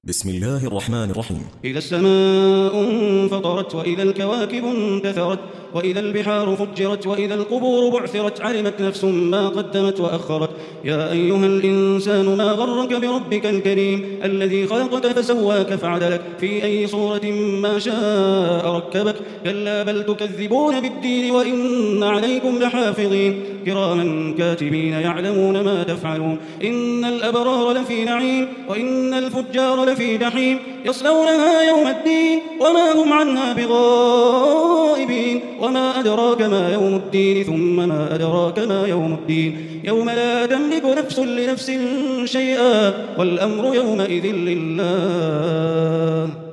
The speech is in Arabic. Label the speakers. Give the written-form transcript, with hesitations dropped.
Speaker 1: بسم الله الرحمن الرحيم.
Speaker 2: إذا السماء انفطرت وإذا الكواكب انتثرت وإذا البحار فجرت وإذا القبور بعثرت علمت نفس ما قدمت وأخرت. يا أيها الإنسان ما غرك بربك الكريم الذي خلقك فسواك فعدلك في أي صورة ما شاء ركبك. كلا بل تكذبون بالدين وإن عليكم لحافظين كراما كاتبين يعلمون ما تفعلون. إن الأبرار لفي نعيم وإن الفجار لفي جحيم يصلونها يوم الدين وما هم عنها بغائبين. وما أدراك ما يوم الدين ثم ما أدراك ما يوم الدين يوم لا تملك نفس لنفس شيئا والأمر يومئذ لله.